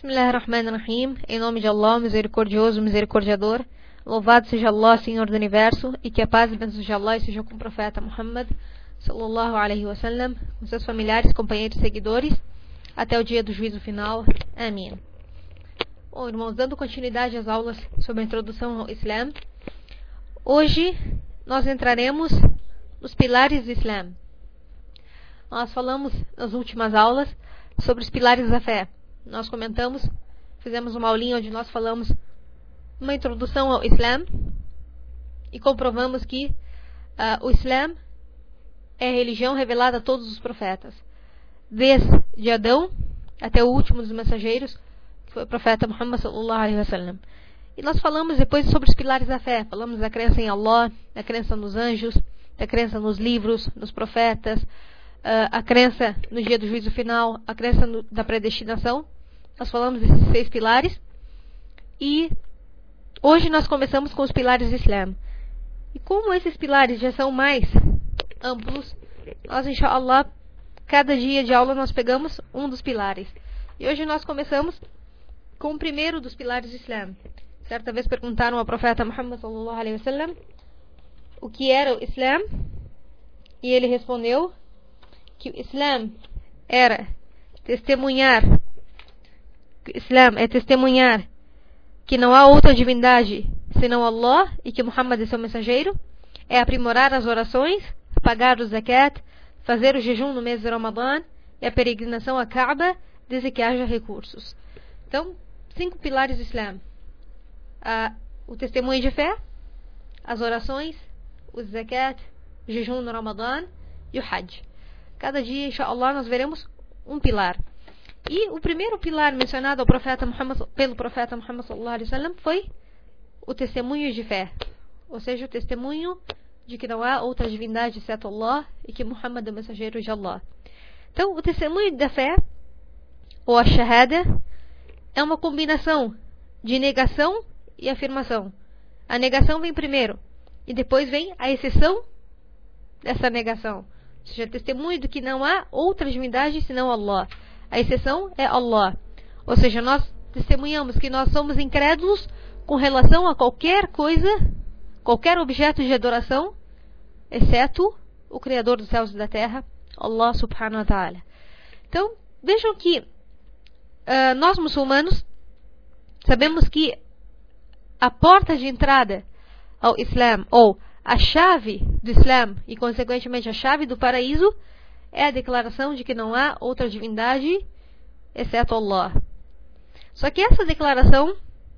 Bismillahirrahmanirrahim. Em nome de Allah, misericordioso, misericordiador. Louvado seja Allah, Senhor do Universo, e que a paz e bênção de Allah seja com o profeta Muhammad sallallahu alaihi wasallam, com seus familiares, companheiros e seguidores, até o dia do juízo final. Amém. Bom, irmãos, dando continuidade às aulas sobre a introdução ao Islã, hoje nós entraremos nos pilares do Islã. Nós falamos nas últimas aulas sobre os pilares da fé. Nós comentamos, fizemos uma aulinha onde nós falamos uma introdução ao Islã e comprovamos que o Islã é a religião revelada a todos os profetas, desde Adão até o último dos mensageiros, que foi o profeta Muhammad sallallahu alaihi wasallam. E nós falamos depois sobre os pilares da fé. Falamos da crença em Allah, da crença nos anjos, da crença nos livros, nos profetas, a crença no dia do juízo final, a crença da predestinação. Nós falamos desses 6 pilares. E hoje nós começamos com os pilares do Islã. E como esses pilares já são mais amplos, nós, inshallah, cada dia de aula nós pegamos um dos pilares. E hoje nós começamos com o primeiro dos pilares do Islã. Certa vez perguntaram ao profeta Muhammad sallallahu alaihi wasallam o que era o Islã, e ele respondeu que o Islã era testemunhar, que não há outra divindade senão Allah e que Muhammad é seu mensageiro, é aprimorar as orações, pagar o zakat, fazer o jejum no mês de Ramadã e a peregrinação à Kaaba desde que haja recursos. Então, 5 pilares do Islã: o testemunho de fé, as orações, o zakat, o jejum no Ramadã e o Hajj. Cada dia, inshallah, nós veremos um pilar. E o primeiro pilar mencionado pelo profeta Muhammad sallallahu alaihi wasallam foi o testemunho de fé, ou seja, o testemunho de que não há outra divindade exceto Allah e que Muhammad é o mensageiro de Allah. Então, o testemunho da fé, ou a shahada, é uma combinação de negação e afirmação. A negação vem primeiro e depois vem a exceção dessa negação. Ou seja, testemunho de que não há outra divindade senão Allah. A exceção é Allah. Ou seja, nós testemunhamos que nós somos incrédulos com relação a qualquer coisa, qualquer objeto de adoração, exceto o Criador dos céus e da terra, Allah subhanahu wa ta'ala. Então, vejam que nós muçulmanos sabemos que a porta de entrada ao Islã, ou a chave do Islã e consequentemente a chave do paraíso, é a declaração de que não há outra divindade exceto Allah. Só que essa declaração,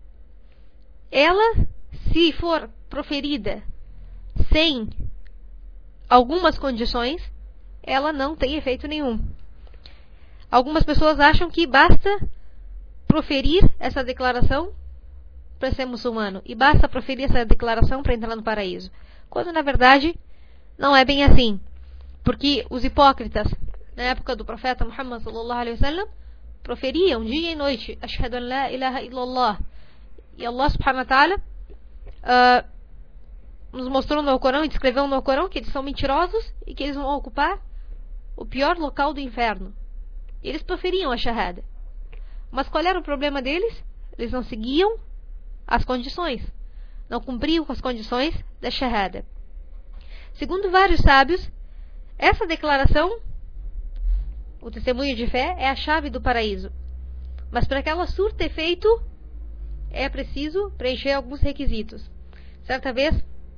ela, se for proferida sem algumas condições, ela não tem efeito nenhum. Algumas pessoas acham que basta proferir essa declaração para ser muçulmano, e basta proferir essa declaração para entrar no paraíso, quando na verdade não é bem assim. Porque os hipócritas, na época do profeta Muhammad sallallahu alaihi wasallam, proferiam dia e noite Ashhadu an la ilaha illallah. E Allah subhanahu wa ta'ala nos mostrou no Alcorão e descreveu no Alcorão que eles são mentirosos e que eles vão ocupar o pior local do inferno. E eles proferiam a shahada. Mas qual era o problema deles? Eles não seguiam as condições, não cumpriam com as condições da shahada. Segundo vários sábios, essa declaração, o testemunho de fé, é a chave do paraíso. Mas para que ela surta efeito, é preciso preencher alguns requisitos. Certa vez,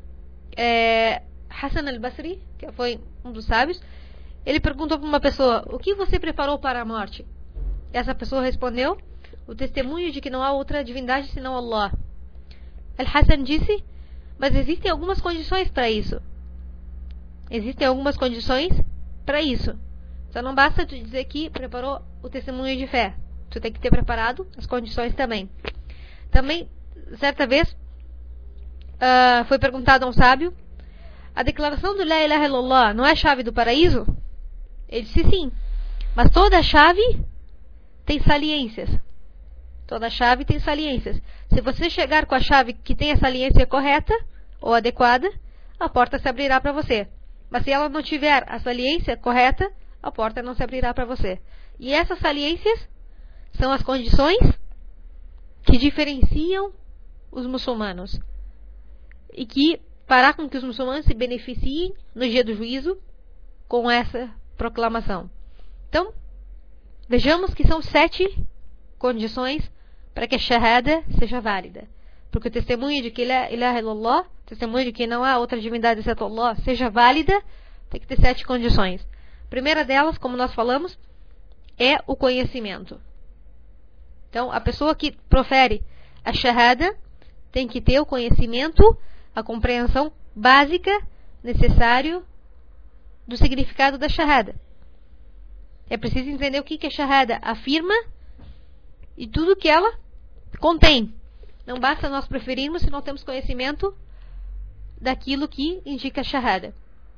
Hassan al-Basri, que foi um dos sábios, ele perguntou para uma pessoa: o que você preparou para a morte? E essa pessoa respondeu: o testemunho de que não há outra divindade senão Allah. Al-Hassan disse: mas existem algumas condições para isso. Existem algumas condições para isso. Só não basta tu dizer que preparou o testemunho de fé. Tu tem que ter preparado as condições também. Também, certa vez, foi perguntado a um sábio: a declaração do La ilaha illallah não é a chave do paraíso? Ele disse sim. Mas toda chave tem saliências. Toda chave tem saliências. Se você chegar com a chave que tem a saliência correta ou adequada, a porta se abrirá para você. Mas se ela não tiver a saliência correta, a porta não se abrirá para você. E essas saliências são as condições que diferenciam os muçulmanos e que fará com que os muçulmanos se beneficiem no dia do juízo com essa proclamação. Então, vejamos que são 7 condições para que a shahada seja válida. Porque o testemunho de que la ilaha illallah, o testemunho de que não há outra divindade exceto Allah, seja válida, tem que ter 7 condições. A primeira delas, como nós falamos, é o conhecimento. Então, a pessoa que profere a shahada tem que ter o conhecimento, a compreensão básica necessário do significado da shahada. É preciso entender o que a shahada afirma e tudo que ela contém. Não basta nós preferirmos se não temos conhecimento daquilo que indica a shahada.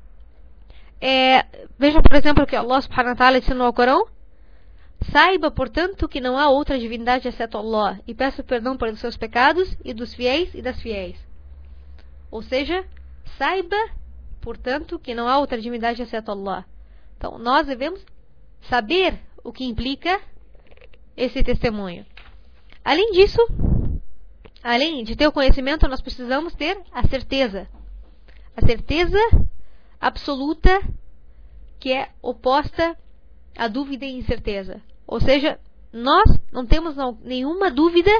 Vejam, por exemplo, o que Allah subhanahu wa ta'ala disse no Corão. Saiba, portanto, que não há outra divindade exceto Allah, e peço perdão pelos seus pecados e dos fiéis e das fiéis. Ou seja, saiba, portanto, que não há outra divindade exceto Allah. Então, nós devemos saber o que implica esse testemunho. Além disso, além de ter o conhecimento, nós precisamos ter a certeza. A certeza absoluta, que é oposta à dúvida e incerteza. Ou seja, nós não temos nenhuma dúvida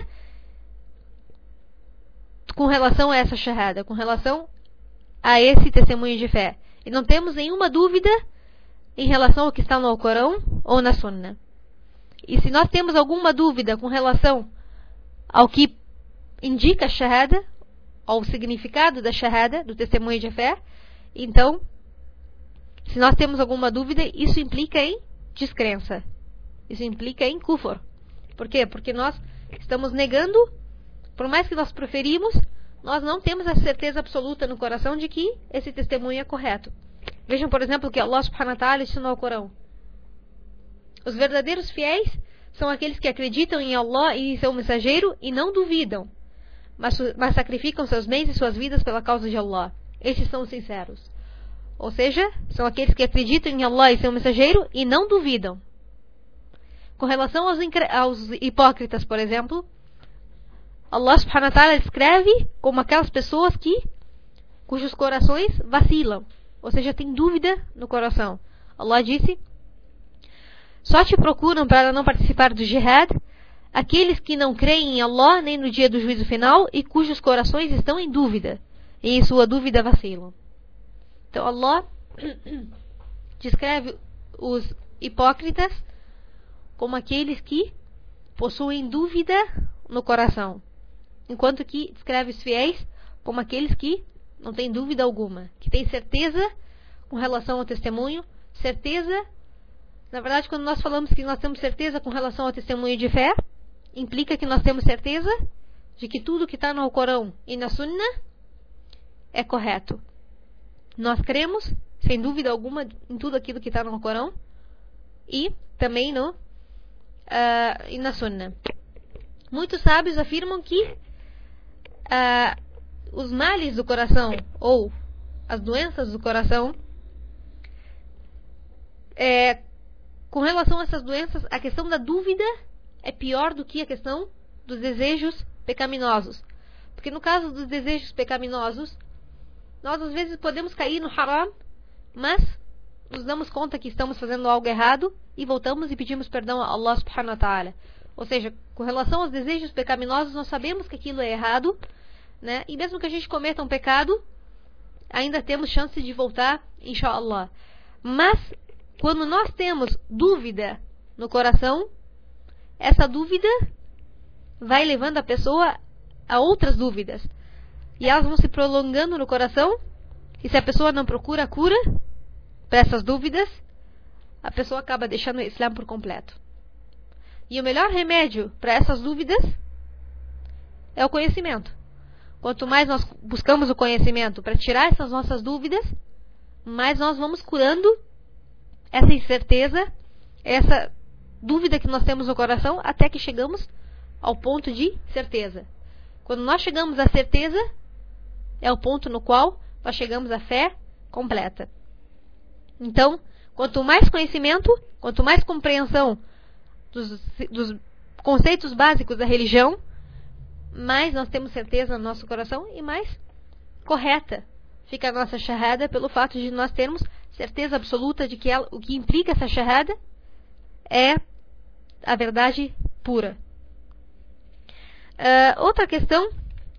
com relação a essa shahada, com relação a esse testemunho de fé. E não temos nenhuma dúvida em relação ao que está no Alcorão ou na Sunna. E se nós temos alguma dúvida com relação ao que indica a shahada, ao significado da shahada, do testemunho de fé, então, se nós temos alguma dúvida, isso implica em descrença. Isso implica em kufr. Por quê? Porque nós estamos negando, por mais que nós preferimos, nós não temos a certeza absoluta no coração de que esse testemunho é correto. Vejam, por exemplo, que Allah subhanahu wa ta'ala ensinou ao Corão. Os verdadeiros fiéis são aqueles que acreditam em Allah e em seu mensageiro e não duvidam, mas sacrificam seus bens e suas vidas pela causa de Allah. Estes são os sinceros. Ou seja, são aqueles que acreditam em Allah e seu mensageiro e não duvidam. Com relação aos hipócritas, por exemplo, Allah subhanahu wa ta'ala descreve como aquelas pessoas cujos corações vacilam. Ou seja, tem dúvida no coração. Allah disse: só te procuram para não participar do jihad aqueles que não creem em Allah nem no dia do juízo final e cujos corações estão em dúvida e em sua dúvida vacilam. Então Allah descreve os hipócritas como aqueles que possuem dúvida no coração, enquanto que descreve os fiéis como aqueles que não têm dúvida alguma, que têm certeza com relação ao testemunho, certeza. Na verdade, quando nós falamos que nós temos certeza com relação ao testemunho de fé, implica que nós temos certeza de que tudo que está no Corão e na Sunna é correto. Nós cremos, sem dúvida alguma, em tudo aquilo que está no Corão e também e na Sunna. Muitos sábios afirmam que os males do coração ou as doenças do coração, com relação a essas doenças, a questão da dúvida é pior do que a questão dos desejos pecaminosos. Porque no caso dos desejos pecaminosos, nós às vezes podemos cair no haram, mas nos damos conta que estamos fazendo algo errado e voltamos e pedimos perdão a Allah subhanahu wa ta'ala. Ou seja, com relação aos desejos pecaminosos, nós sabemos que aquilo é errado, né? E mesmo que a gente cometa um pecado, ainda temos chance de voltar, inshallah. Mas, quando nós temos dúvida no coração, essa dúvida vai levando a pessoa a outras dúvidas. E elas vão se prolongando no coração. E se a pessoa não procura a cura para essas dúvidas, a pessoa acaba deixando o Islã por completo. E o melhor remédio para essas dúvidas é o conhecimento. Quanto mais nós buscamos o conhecimento para tirar essas nossas dúvidas, mais nós vamos curando essa incerteza, essa dúvida que nós temos no coração, até que chegamos ao ponto de certeza. Quando nós chegamos à certeza, é o ponto no qual nós chegamos à fé completa. Então, quanto mais conhecimento, quanto mais compreensão dos conceitos básicos da religião, mais nós temos certeza no nosso coração e mais correta fica a nossa shahada pelo fato de nós termos certeza absoluta de que o que implica essa shahada é a verdade pura. Outra questão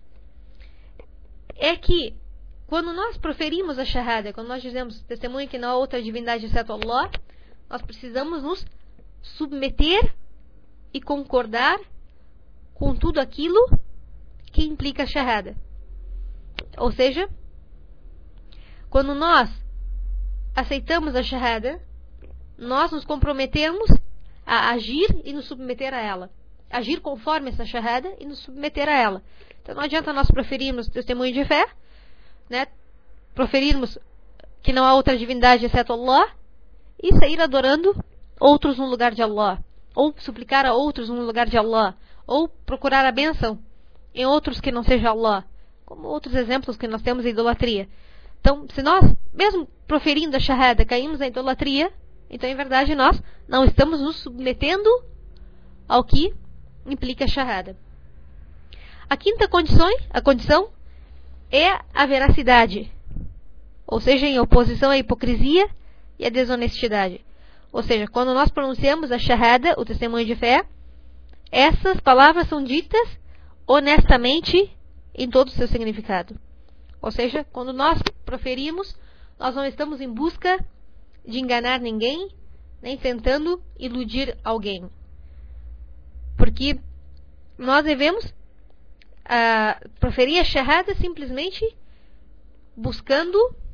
é que quando nós proferimos a shahada, quando nós dizemos testemunho que não há outra divindade exceto Allah, nós precisamos nos submeter e concordar com tudo aquilo que implica a shahada. Ou seja, quando nós aceitamos a shahada, nós nos comprometemos a agir e nos submeter a ela. Agir conforme essa shahada e nos submeter a ela. Então não adianta nós proferirmos testemunho de fé, né? Proferirmos que não há outra divindade exceto Allah e sair adorando outros no lugar de Allah, ou suplicar a outros no lugar de Allah, ou procurar a bênção em outros que não seja Allah, como outros exemplos que nós temos em idolatria. Então, se nós, mesmo proferindo a shahada, caímos na idolatria, então em verdade nós não estamos nos submetendo ao que implica a shahada. A quinta condição é a veracidade, ou seja, em oposição à hipocrisia e à desonestidade. Ou seja, quando nós pronunciamos a shahada, o testemunho de fé, essas palavras são ditas honestamente em todo o seu significado. Ou seja, quando nós proferimos, nós não estamos em busca de enganar ninguém, nem tentando iludir alguém. Porque nós devemos proferir a shahada simplesmente buscando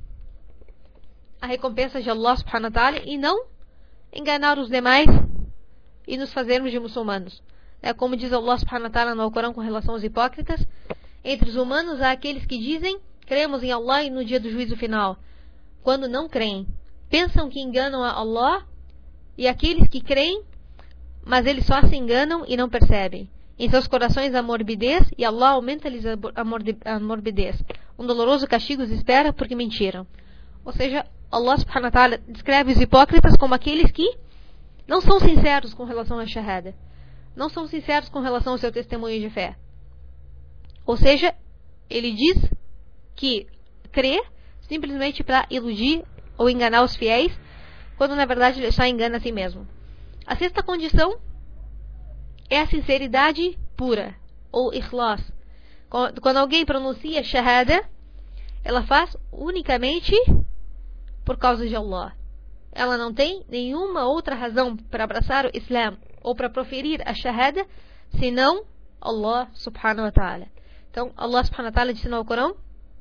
a recompensa de Allah subhanahu wa ta'ala e não enganar os demais e nos fazermos de muçulmanos. Como diz Allah subhanahu wa ta'ala no Alcorão com relação aos hipócritas, entre os humanos há aqueles que dizem cremos em Allah e no dia do juízo final, quando não creem. Pensam que enganam a Allah, e aqueles que creem, mas eles só se enganam e não percebem. Em seus corações há morbidez, e Allah aumenta-lhes a morbidez. Um doloroso castigo os espera porque mentiram. Ou seja, Allah subhanahu wa ta'ala descreve os hipócritas como aqueles que não são sinceros com relação à shahada. Não são sinceros com relação ao seu testemunho de fé. Ou seja, ele diz que crê simplesmente para iludir ou enganar os fiéis, quando na verdade ele só engana a si mesmo. A sexta condição é a sinceridade pura, ou ikhlas. Quando alguém pronuncia shahada, ela faz unicamente por causa de Allah. Ela não tem nenhuma outra razão para abraçar o Islã ou para proferir a shahada, senão Allah subhanahu wa ta'ala. Então, Allah subhanahu wa ta'ala disse no Alcorão: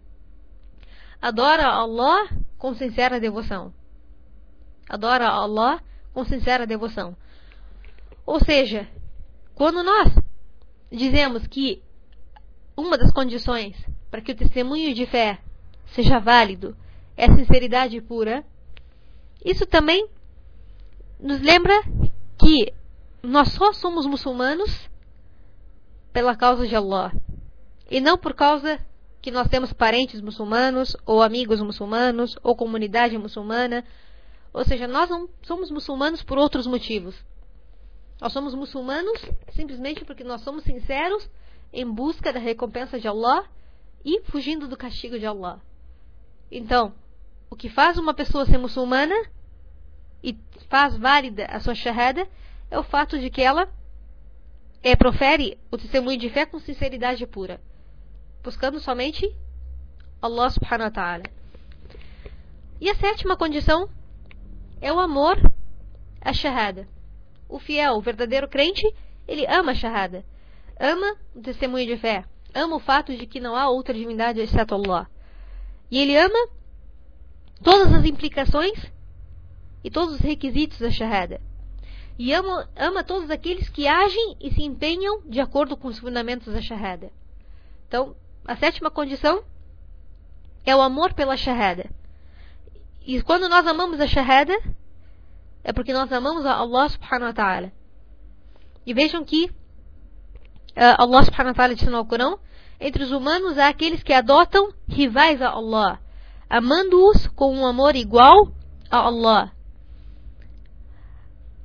adora Allah com sincera devoção. Adora Allah com sincera devoção. Ou seja, quando nós dizemos que uma das condições para que o testemunho de fé seja válido é a sinceridade pura, isso também nos lembra que nós só somos muçulmanos pela causa de Allah, e não por causa que nós temos parentes muçulmanos, ou amigos muçulmanos, ou comunidade muçulmana. Ou seja, nós não somos muçulmanos por outros motivos. Nós somos muçulmanos simplesmente porque nós somos sinceros em busca da recompensa de Allah e fugindo do castigo de Allah. Então, o que faz uma pessoa ser muçulmana e faz válida a sua shahada é o fato de que ela profere o testemunho de fé com sinceridade pura, buscando somente Allah subhanahu wa ta'ala. E a sétima condição é o amor à shahada. O fiel, o verdadeiro crente, ele ama a shahada, ama o testemunho de fé, ama o fato de que não há outra divindade exceto Allah. E ele ama todas as implicações e todos os requisitos da shahada. E ama todos aqueles que agem e se empenham de acordo com os fundamentos da shahada. Então, a sétima condição é o amor pela shahada. E quando nós amamos a shahada, é porque nós amamos a Allah subhanahu wa ta'ala. E vejam que Allah subhanahu wa ta'ala disse no Alcorão: entre os humanos há aqueles que adotam rivais a Allah, amando-os com um amor igual a Allah.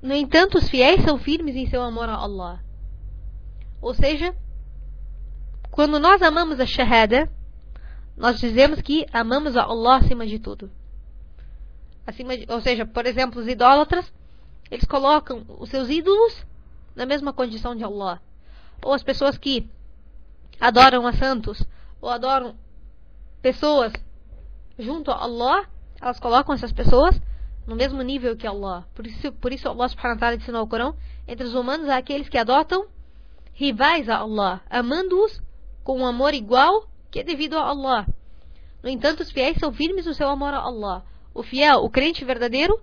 No entanto, os fiéis são firmes em seu amor a Allah. Ou seja, quando nós amamos a Shahada, nós dizemos que amamos a Allah acima de tudo. Ou seja, por exemplo, os idólatras, eles colocam os seus ídolos na mesma condição de Allah. Ou as pessoas que adoram a santos, ou adoram pessoas junto a Allah, elas colocam essas pessoas no mesmo nível que Allah. Por isso Allah subhanahu wa ta'ala disse no Alcorão, entre os humanos há aqueles que adotam rivais a Allah, amando-os com um amor igual que é devido a Allah. No entanto, os fiéis são firmes no seu amor a Allah. O fiel, o crente verdadeiro,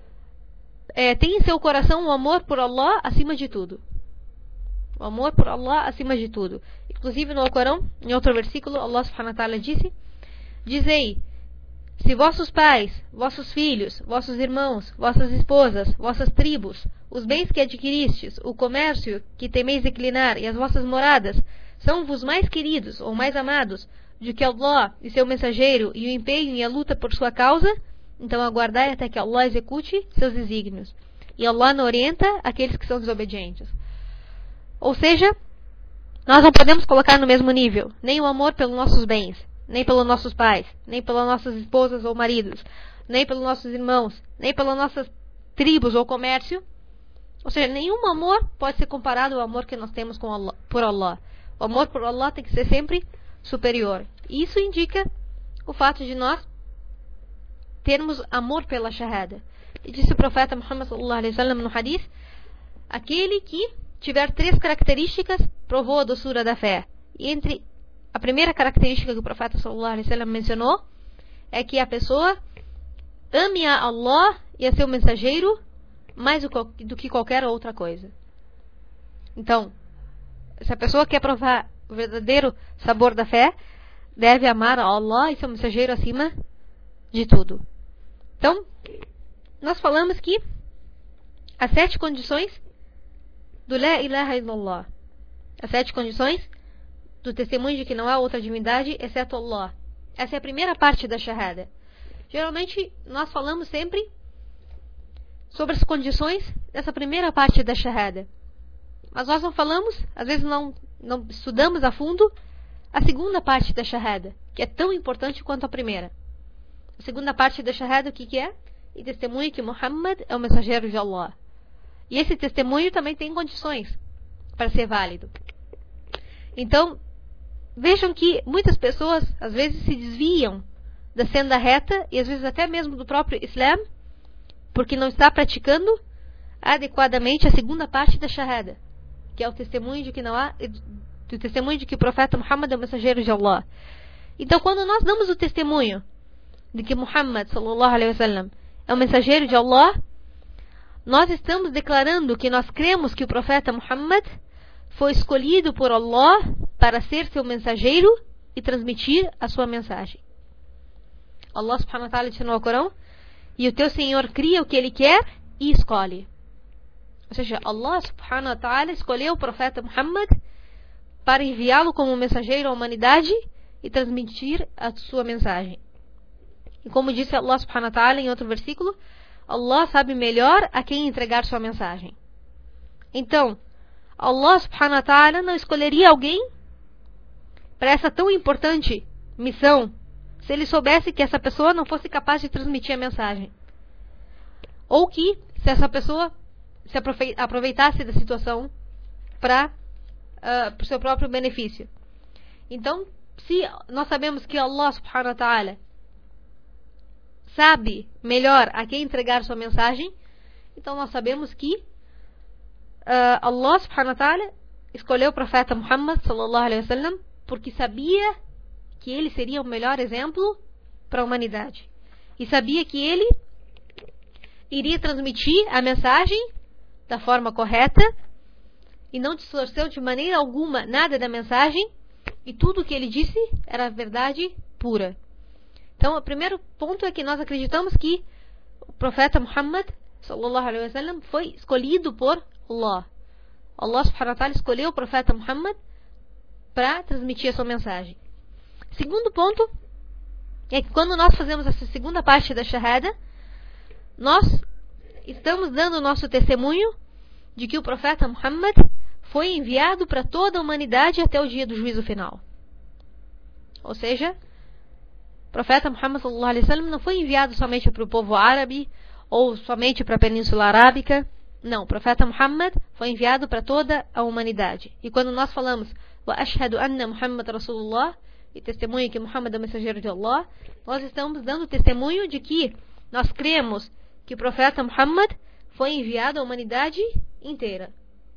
tem em seu coração um amor por Allah acima de tudo. O amor por Allah acima de tudo. Inclusive no Alcorão, em outro versículo, Allah subhanahu wa ta'ala disse: dizei, se vossos pais, vossos filhos, vossos irmãos, vossas esposas, vossas tribos, os bens que adquiristes, o comércio que temeis declinar e as vossas moradas, são-vos mais queridos ou mais amados do que Allah e seu mensageiro e o empenho e a luta por sua causa, então aguardai até que Allah execute seus desígnios. E Allah não orienta aqueles que são desobedientes. Ou seja, nós não podemos colocar no mesmo nível nem o amor pelos nossos bens, nem pelos nossos pais, nem pelas nossas esposas ou maridos, nem pelos nossos irmãos, nem pelas nossas tribos ou comércio. Ou seja, nenhum amor pode ser comparado ao amor que nós temos com Allah, por Allah. O amor por Allah tem que ser sempre superior. E isso indica o fato de nós termos amor pela Shahada. E disse o profeta Muhammad sallallahu alaihi wasallam no hadith: aquele que tiver 3 características provou a doçura da fé. E entre a primeira característica que o profeta sallallahu alaihi wasallam mencionou é que a pessoa ame a Allah e a seu mensageiro mais do que qualquer outra coisa. Então, se a pessoa quer provar o verdadeiro sabor da fé, deve amar a Allah e seu mensageiro acima de tudo. Então, nós falamos que as 7 condições do La ilaha illallah, as 7 condições do testemunho de que não há outra divindade exceto Allah. Essa é a primeira parte da Shahada. Geralmente, nós falamos sempre sobre as condições dessa primeira parte da Shahada. Mas nós não falamos, às vezes não estudamos a fundo a segunda parte da Shahada, que é tão importante quanto a primeira. A segunda parte da Shahada, o que é? E testemunho que Muhammad é o mensageiro de Allah. E esse testemunho também tem condições para ser válido. Então, vejam que muitas pessoas, às vezes, se desviam da senda reta, e às vezes até mesmo do próprio Islã, porque não está praticando adequadamente a segunda parte da Shahada, que é o testemunho de que não há, o testemunho de que o profeta Muhammad é o mensageiro de Allah. Então, quando nós damos o testemunho de que Muhammad sallallahu alaihi wasallam é o mensageiro de Allah, nós estamos declarando que nós cremos que o profeta Muhammad foi escolhido por Allah para ser seu mensageiro e transmitir a sua mensagem. Allah subhanahu wa ta'ala disse no Alcorão: e o teu Senhor cria o que Ele quer e escolhe. Ou seja, Allah subhanahu wa ta'ala escolheu o profeta Muhammad para enviá-lo como mensageiro à humanidade e transmitir a sua mensagem. E como disse Allah subhanahu wa ta'ala em outro versículo, Allah sabe melhor a quem entregar sua mensagem. Então, Allah subhanahu wa ta'ala não escolheria alguém para essa tão importante missão se Ele soubesse que essa pessoa não fosse capaz de transmitir a mensagem. Ou que se essa pessoa se aproveitasse da situação para o seu próprio benefício. Então, se nós sabemos que Allah subhanahu wa ta'ala sabe melhor a quem entregar sua mensagem, então nós sabemos que Allah subhanahu wa ta'ala escolheu o profeta Muhammad sallallahu alaihi wasallam porque sabia que ele seria o melhor exemplo para a humanidade. E sabia que ele iria transmitir a mensagem da forma correta e não distorceu de maneira alguma nada da mensagem, e tudo o que ele disse era a verdade pura. Então, o primeiro ponto é que nós acreditamos que o profeta Muhammad sallallahu alaihi wasallam foi escolhido por Allah. Allah subhanahu wa ta'ala escolheu o profeta Muhammad para transmitir a sua mensagem. Segundo ponto é que quando nós fazemos essa segunda parte da Shahada, nós estamos dando o nosso testemunho de que o profeta Muhammad foi enviado para toda a humanidade até o dia do juízo final. Ou seja, o profeta Muhammad sallallahu alaihi wasallam não foi enviado somente para o povo árabe ou somente para a Península Arábica. Não, o profeta Muhammad foi enviado para toda a humanidade. E quando nós falamos wa ashhadu anna Muhammad Rasulullah, e testemunho que Muhammad é o mensageiro de Allah, nós estamos dando testemunho de que nós cremos que o profeta Muhammad foi enviado à humanidade inteira.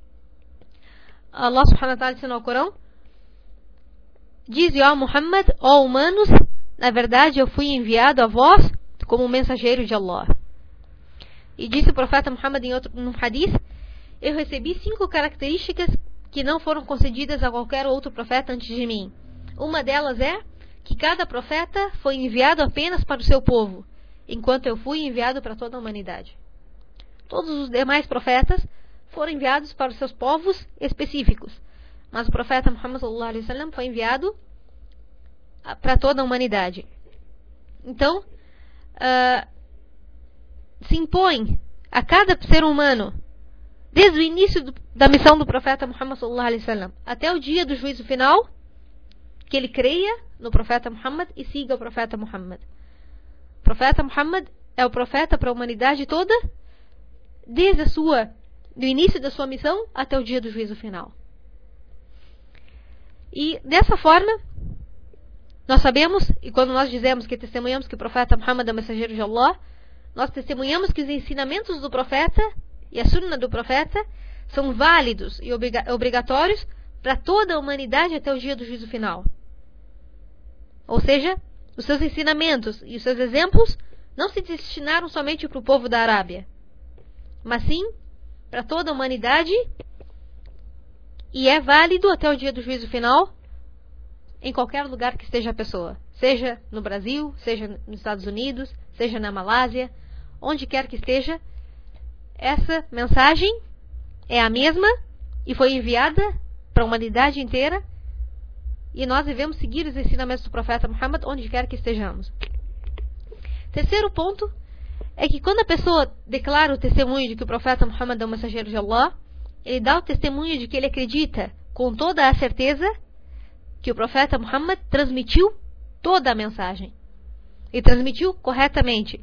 Allah subhanahu wa ta'ala disse no Corão: diz, ó Muhammad, ó humanos, na verdade eu fui enviado a vós como mensageiro de Allah. E disse o profeta Muhammad num hadith: eu recebi 5 características que não foram concedidas a qualquer outro profeta antes de mim. Uma delas é que cada profeta foi enviado apenas para o seu povo, enquanto eu fui enviado para toda a humanidade. Todos os demais profetas foram enviados para os seus povos específicos, mas o profeta Muhammad sallallahu alaihi wasallam foi enviado para toda a humanidade. Então, se impõe a cada ser humano, desde o início da missão do profeta Muhammad sallallahu alaihi wasallam até o dia do juízo final, que ele creia no profeta Muhammad e siga o profeta Muhammad. O profeta Muhammad é o profeta para a humanidade toda, desde do início da sua missão até o dia do juízo final. E dessa forma, nós sabemos, e quando nós dizemos que testemunhamos que o profeta Muhammad é o mensageiro de Allah, nós testemunhamos que os ensinamentos do profeta e a sunna do profeta são válidos e obrigatórios para toda a humanidade até o dia do juízo final. Ou seja, os seus ensinamentos e os seus exemplos não se destinaram somente para o povo da Arábia, mas sim para toda a humanidade, e é válido até o dia do juízo final em qualquer lugar que esteja a pessoa, seja no Brasil, seja nos Estados Unidos, seja na Malásia, onde quer que esteja. Essa mensagem é a mesma e foi enviada para a humanidade inteira, e nós devemos seguir os ensinamentos do profeta Muhammad onde quer que estejamos. Terceiro ponto é que quando a pessoa declara o testemunho de que o profeta Muhammad é o mensageiro de Allah, ele dá o testemunho de que ele acredita com toda a certeza que o profeta Muhammad transmitiu toda a mensagem e transmitiu corretamente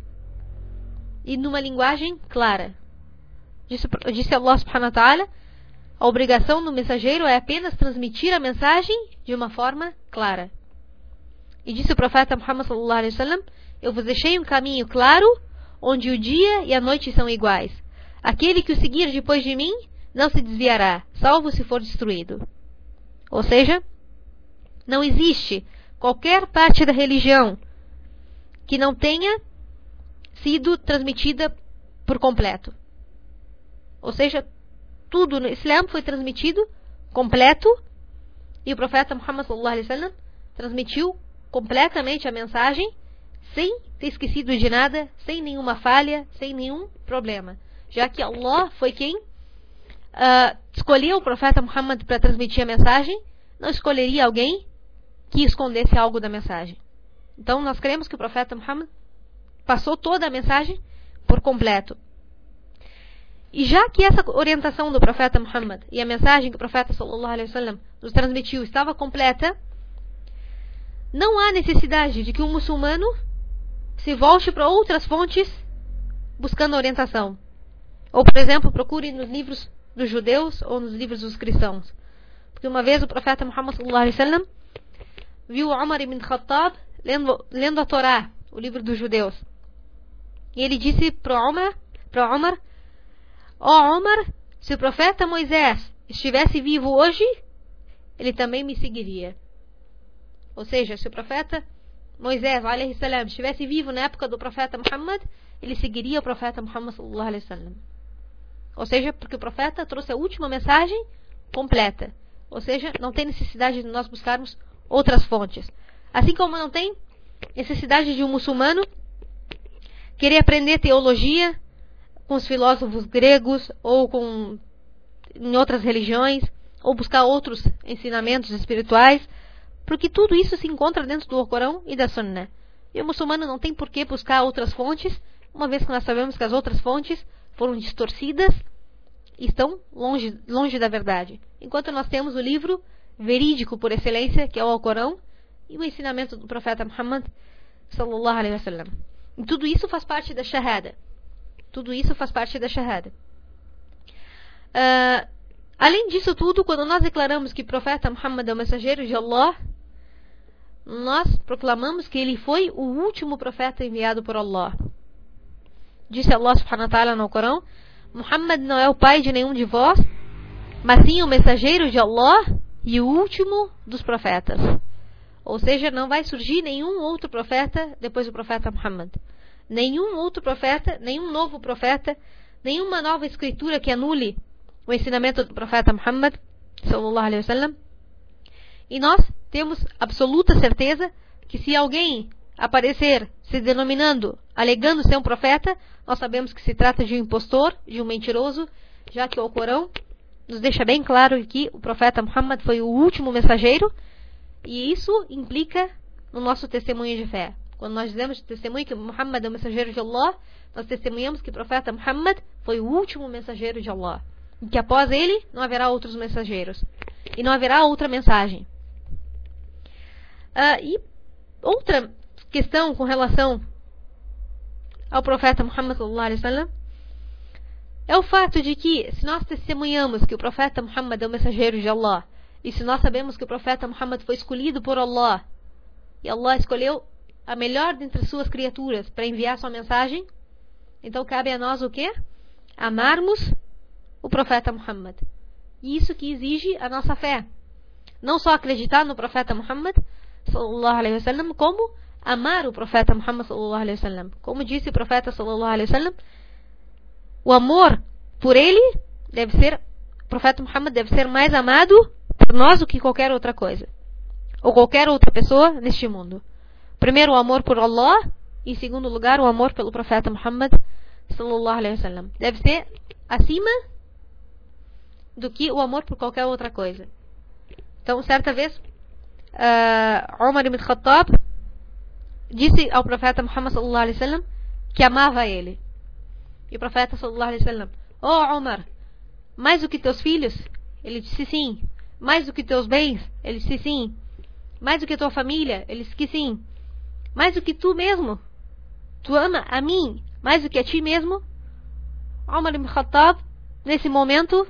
e numa linguagem clara. Disse Allah subhanahu wa ta'ala: a obrigação do mensageiro é apenas transmitir a mensagem de uma forma clara. E disse o profeta Muhammad sallallahu alaihi wasallam: eu vos deixei um caminho claro, onde o dia e a noite são iguais. Aquele que o seguir depois de mim não se desviará, salvo se for destruído. Ou seja, não existe qualquer parte da religião que não tenha sido transmitida por completo. Ou seja, tudo no Islã foi transmitido completo, e o profeta Muhammad sallallahu alaihi wasallam transmitiu completamente a mensagem, sem ter esquecido de nada, sem nenhuma falha, sem nenhum problema, já que Allah foi quem escolheu o profeta Muhammad para transmitir a mensagem, não escolheria alguém que escondesse algo da mensagem. Então nós cremos que o profeta Muhammad passou toda a mensagem por completo. E já que essa orientação do profeta Muhammad e a mensagem que o profeta sallallahu alaihi wasallam nos transmitiu estava completa, não há necessidade de que um muçulmano se volte para outras fontes buscando orientação. Ou, por exemplo, procure nos livros dos judeus ou nos livros dos cristãos. Porque uma vez o profeta Muhammad sallallahu alaihi wasallam viu Umar ibn Khattab lendo a Torá, o livro dos judeus. E ele disse para Umar: ó Umar, se o profeta Moisés estivesse vivo hoje, ele também me seguiria. Ou seja, se o profeta Moisés alayhi salam estivesse vivo na época do profeta Muhammad, ele seguiria o profeta Muhammad sallallahu alaihi wasallam. Ou seja, porque o profeta trouxe a última mensagem completa. Ou seja, não tem necessidade de nós buscarmos outras fontes. Assim como não tem necessidade de um muçulmano querer aprender teologia com os filósofos gregos ou em outras religiões, ou buscar outros ensinamentos espirituais, porque tudo isso se encontra dentro do Corão e da Sunnah. E o muçulmano não tem por que buscar outras fontes, uma vez que nós sabemos que as outras fontes foram distorcidas e estão longe da verdade. Enquanto nós temos o livro verídico por excelência, que é o Alcorão, e o ensinamento do profeta Muhammad sallallahu alaihi wasallam. E tudo isso faz parte da Shahada. Tudo isso faz parte da Shahada. Além disso tudo, quando nós declaramos que o profeta Muhammad é o mensageiro de Allah, nós proclamamos que ele foi o último profeta enviado por Allah. Disse Allah subhanahu wa ta'ala no Corão: Muhammad não é o pai de nenhum de vós, mas sim o mensageiro de Allah e o último dos profetas. Ou seja, não vai surgir nenhum outro profeta depois do profeta Muhammad. Nenhum outro profeta, nenhum novo profeta, nenhuma nova escritura que anule o ensinamento do profeta Muhammad sallallahu alaihi wasallam. E nós temos absoluta certeza que se alguém aparecer se denominando, alegando ser um profeta, nós sabemos que se trata de um impostor, de um mentiroso, já que o Corão nos deixa bem claro que o profeta Muhammad foi o último mensageiro, e isso implica no nosso testemunho de fé. Quando nós dizemos testemunho que Muhammad é o mensageiro de Allah, nós testemunhamos que o profeta Muhammad foi o último mensageiro de Allah, e que após ele não haverá outros mensageiros e não haverá outra mensagem. E outra questão com relação ao profeta Muhammad sallallahu alaihi wasallam é o fato de que, se nós testemunhamos que o profeta Muhammad é o mensageiro de Allah, e se nós sabemos que o profeta Muhammad foi escolhido por Allah, e Allah escolheu a melhor dentre suas criaturas para enviar sua mensagem, então cabe a nós o quê? Amarmos o profeta Muhammad. E isso que exige a nossa fé. Não só acreditar no profeta Muhammad sallallahu alaihi wasallam, como amar o profeta Muhammad sallallahu alaihi wasallam. Como disse o profeta sallallahu alaihi wasallam, o amor por ele deve ser, o profeta Muhammad deve ser mais amado por nós do que qualquer outra coisa, ou qualquer outra pessoa neste mundo. Primeiro, o amor por Allah, e em segundo lugar, o amor pelo profeta Muhammad sallallahu alaihi wasallam. Deve ser acima do que o amor por qualquer outra coisa. Então, certa vez, Umar ibn Khattab disse ao profeta Muhammad sallallahu alaihi wasallam que amava ele. E o profeta sallallahu alaihi wasallam: "Oh Umar, mais do que teus filhos?" Ele disse sim. "Mais do que teus bens?" Ele disse sim. "Mais do que tua família?" Ele disse que sim. "Mais do que tu mesmo? Tu ama a mim mais do que a ti mesmo?" Umar ibn Khattab, nesse momento,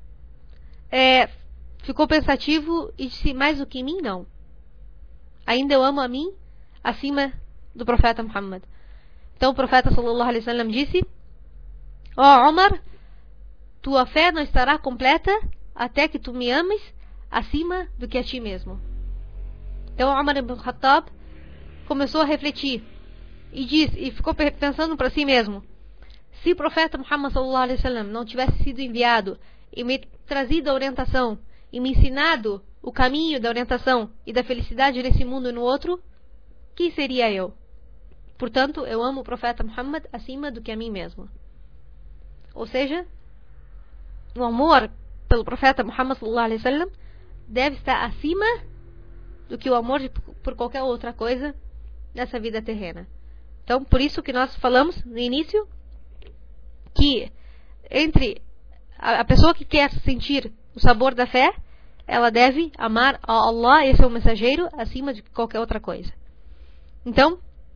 ficou pensativo e disse: "Mais do que mim, não. Ainda eu amo a mim acima do profeta Muhammad." Então o profeta sallallahu alaihi wasallam disse: "Ó Umar, tua fé não estará completa até que tu me ames acima do que a ti mesmo." Então Umar ibn Khattab começou a refletir e ficou pensando para si mesmo: se o profeta Muhammad sallallahu alaihi wasallam não tivesse sido enviado e me trazido a orientação e me ensinado o caminho da orientação e da felicidade nesse mundo e no outro, quem seria eu? Portanto, eu amo o profeta Muhammad acima do que a mim mesmo. Ou seja, o amor pelo profeta Muhammad sallallahu alaihi wasallam deve estar acima do que o amor por qualquer outra coisa nessa vida terrena. Então, por isso que nós falamos no início que entre a pessoa que quer sentir o sabor da fé, ela deve amar a Allah e seu mensageiro acima de qualquer outra coisa. Então,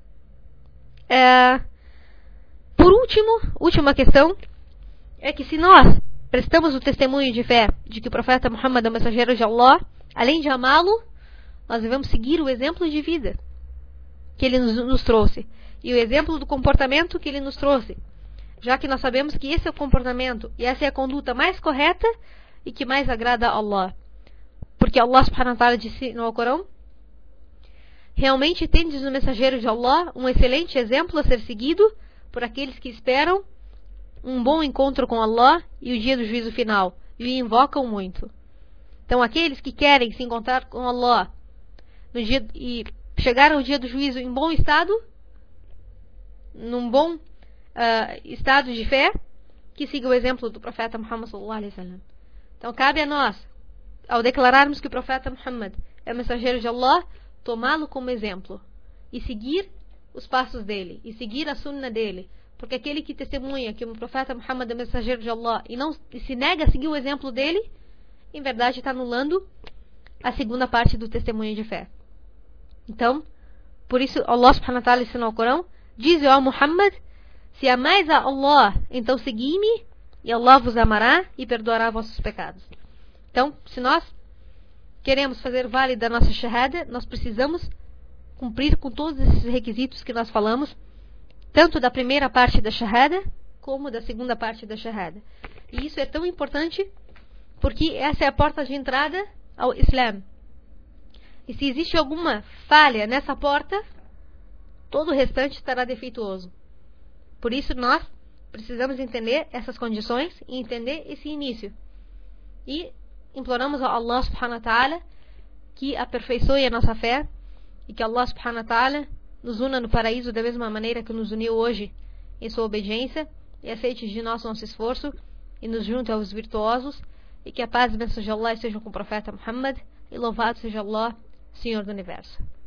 por última questão é que se nós prestamos o testemunho de fé de que o profeta Muhammad é o mensageiro de Allah, além de amá-lo, nós devemos seguir o exemplo de vida que ele nos trouxe e o exemplo do comportamento que ele nos trouxe, já que nós sabemos que esse é o comportamento e essa é a conduta mais correta e que mais agrada a Allah. Porque Allah subhanahu wa ta'ala disse no Alcorão: realmente tendes no mensageiro de Allah um excelente exemplo a ser seguido por aqueles que esperam um bom encontro com Allah e o dia do juízo final, e o invocam muito. Então aqueles que querem se encontrar com Allah no dia, e chegar ao dia do juízo em bom estado, num bom estado de fé, que siga o exemplo do profeta Muhammad sallallahu alaihi wasallam. Então cabe a nós, ao declararmos que o profeta Muhammad é o mensageiro de Allah, tomá-lo como exemplo e seguir os passos dele, e seguir a sunna dele, Porque aquele que testemunha que o profeta Muhammad é mensageiro de Allah e se nega a seguir o exemplo dele, em verdade está anulando a segunda parte do testemunho de fé. Então, por isso Allah subhanahu wa ta'ala ensinou ao Corão, diz, ó Muhammad, se amais a Allah, então segui-me, e Allah vos amará e perdoará vossos pecados. Então, se nós queremos fazer válida a nossa shahada, nós precisamos cumprir com todos esses requisitos que nós falamos, tanto da primeira parte da shahada, como da segunda parte da shahada. E isso é tão importante, porque essa é a porta de entrada ao Islã. E se existe alguma falha nessa porta, todo o restante estará defeituoso. Por isso nós precisamos entender essas condições e entender esse início. E imploramos a Allah subhanahu wa ta'ala que aperfeiçoe a nossa fé e que Allah subhanahu wa ta'ala nos una no paraíso da mesma maneira que nos uniu hoje em sua obediência e aceite de nós nosso esforço e nos junte aos virtuosos e que a paz e a bênção de Allah estejam com o profeta Muhammad e louvado seja Allah, Senhor do Universo.